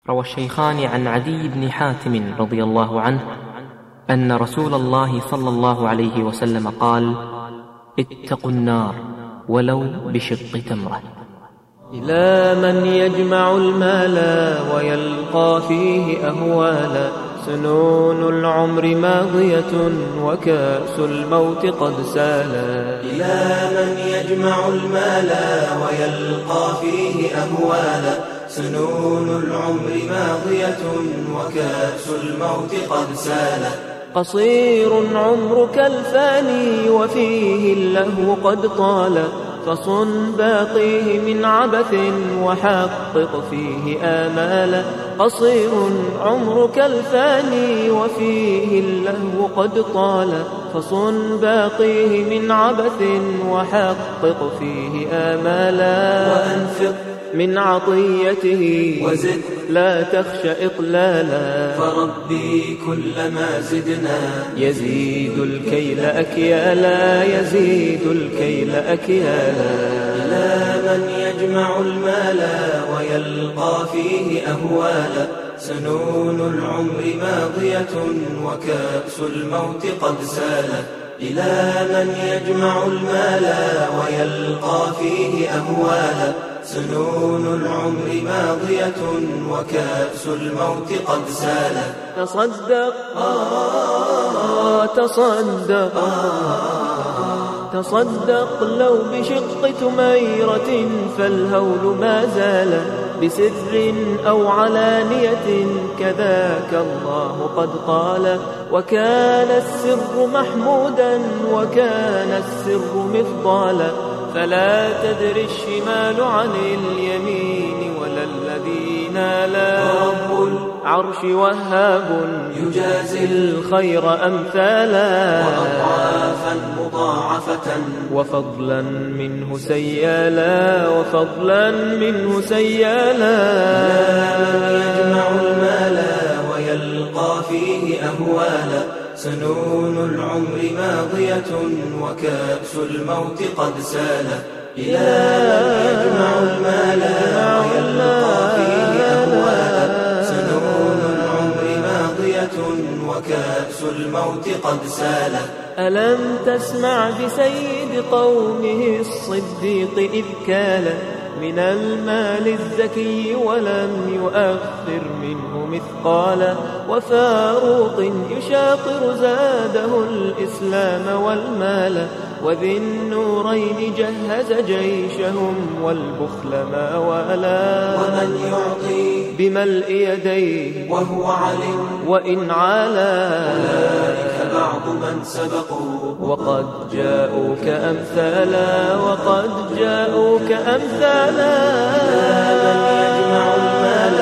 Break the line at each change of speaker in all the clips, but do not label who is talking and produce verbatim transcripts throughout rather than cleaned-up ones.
روى الشيخان عن عدي بن حاتم رضي الله عنه أن رسول الله صلى الله عليه وسلم قال: اتقوا النار ولو بشق تمرة.
إلى من يجمع المال ويلقى فيه أهوالا، سنون العمر ماضية وكأس الموت قد سالا.
إلى من يجمع المال ويلقى فيه أهوالا، سنون العمر ماضية وكأس الموت قد سالا.
قصير عمرك الفاني وفيه اللهو قد طال، فصن باقيه من عبث وحقق فيه آمالا. قصير عمرك الفاني وفيه اللهو قد طال، فصن باقيه من عبث وحقق فيه آمالا.
وأنفق
من عطيته
وزد
لا تخش إقلالا،
فربي كلما زدنا
يزيد الكيل أكيالا، يزيد الكيل أكيالا.
إلى من يجمع المال ويلقى فيه أهوالا، سنون العمر ماضية وكأس الموت قد سالا. إلى من يجمع المال ويلقى فيه أهوالا، سنون العمر ماضية وكأس الموت قد سالا.
تصدق آه تصدق تصدق لو بشق تميرة فالهول ما زال، بسر أو علانية كذاك الله قد قال. وكان السر محمودا وكان السر مفضالا، فلا تدري الشمال عن اليمين ولا الذي نالا.
رب
العرش وهاب
يجازي
الخير أمثالا،
وأضعافا مضاعفة
وفضلا منه سيالا، وفضلا منه سيالا.
من يجمع المال ويلقى فيه أهوالا، سنون العمر ماضية وكأس الموت قد سالا. إلى من يجمع المال ويلقى فيه أهوالا، سنون العمر ماضية وكأس الموت قد سالا.
ألم تسمع بسيد قومه الصديق إذ كالا، من المال الزكي ولم يؤخر منه مثقالا. وفاروق يشاطر زاده الإسلام والمال، وذي النورين جهز جيشهم والبخل ما والا.
ومن يعطي
بملء يديه
وهو علم
وإن عالا،
أولئك بعض من سبقوا
وقد جاءوك أمثالا، وقد جاءوك أمثالا.
من يجمع المال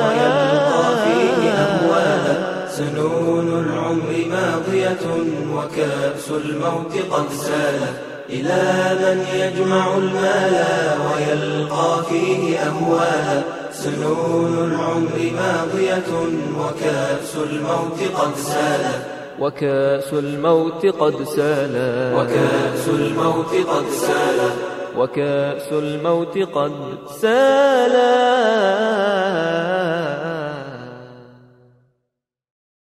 ويلقى فيه أهوالا، سنون العمر ماضية وكأس الموت قد سالا. إلى من يجمع المال ويلقى فيه أهوالا، سنون العمر ماضية وكأس الموت قد سالا.
وكأس الموت قد سالا،
وكأس الموت قد سالا،
وكأس الموت قد سالا.